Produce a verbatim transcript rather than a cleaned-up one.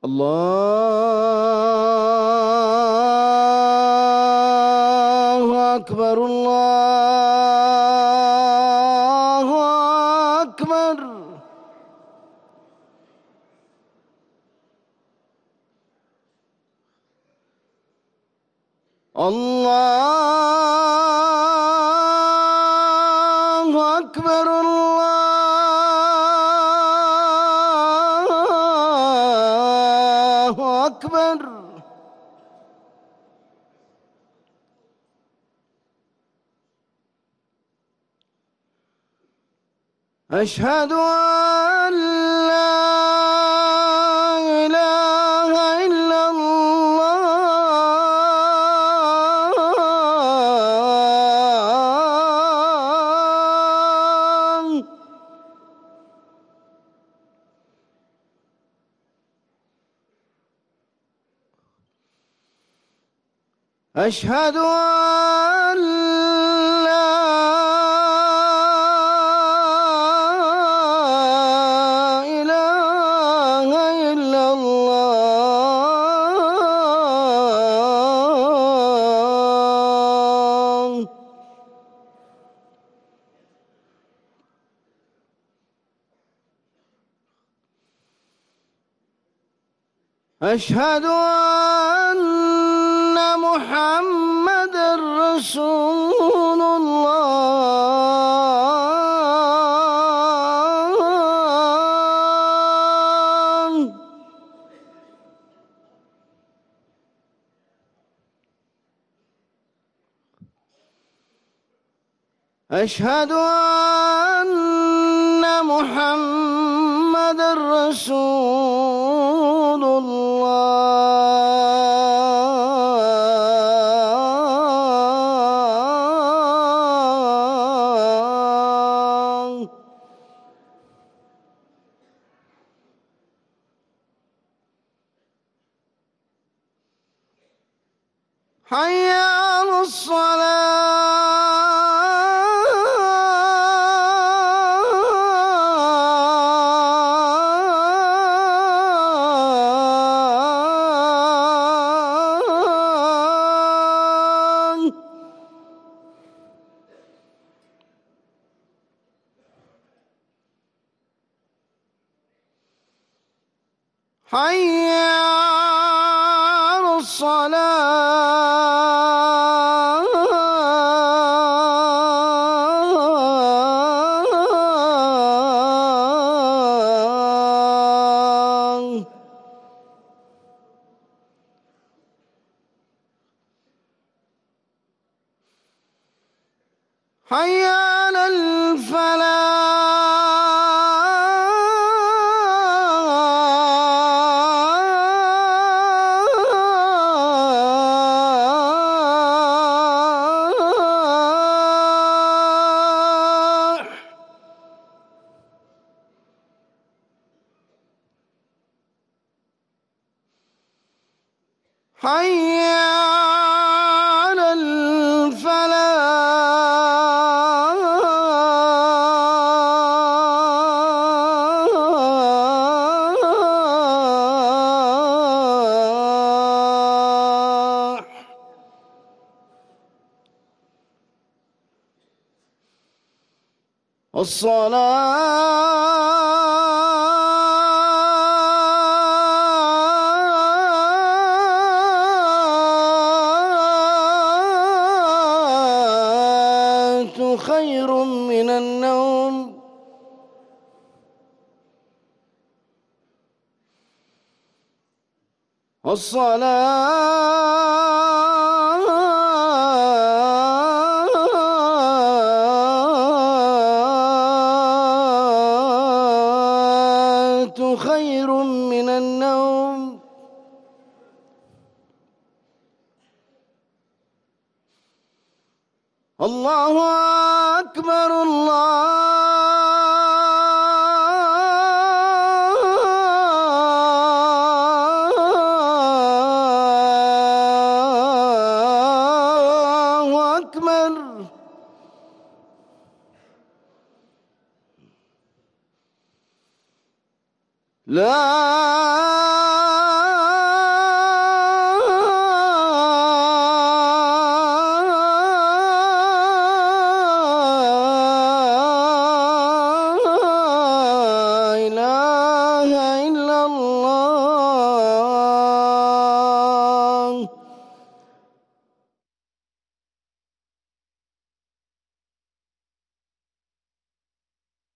الله أكبر الله أكبر. الله أكبر الله أكبر. أشهد أن لا إله إلا الله. أشهد أن لا إله إلا الله. أشهد أن محمدًا رسول الله. أشهد أن محمدًا رسول الله. حي على الصلاة. حي على الصلاة. حي على الفلاح. حي على الفلاح. الصلاة خير من النوم. الصلاة خير من النوم. الله أكبر الله أكبر. لا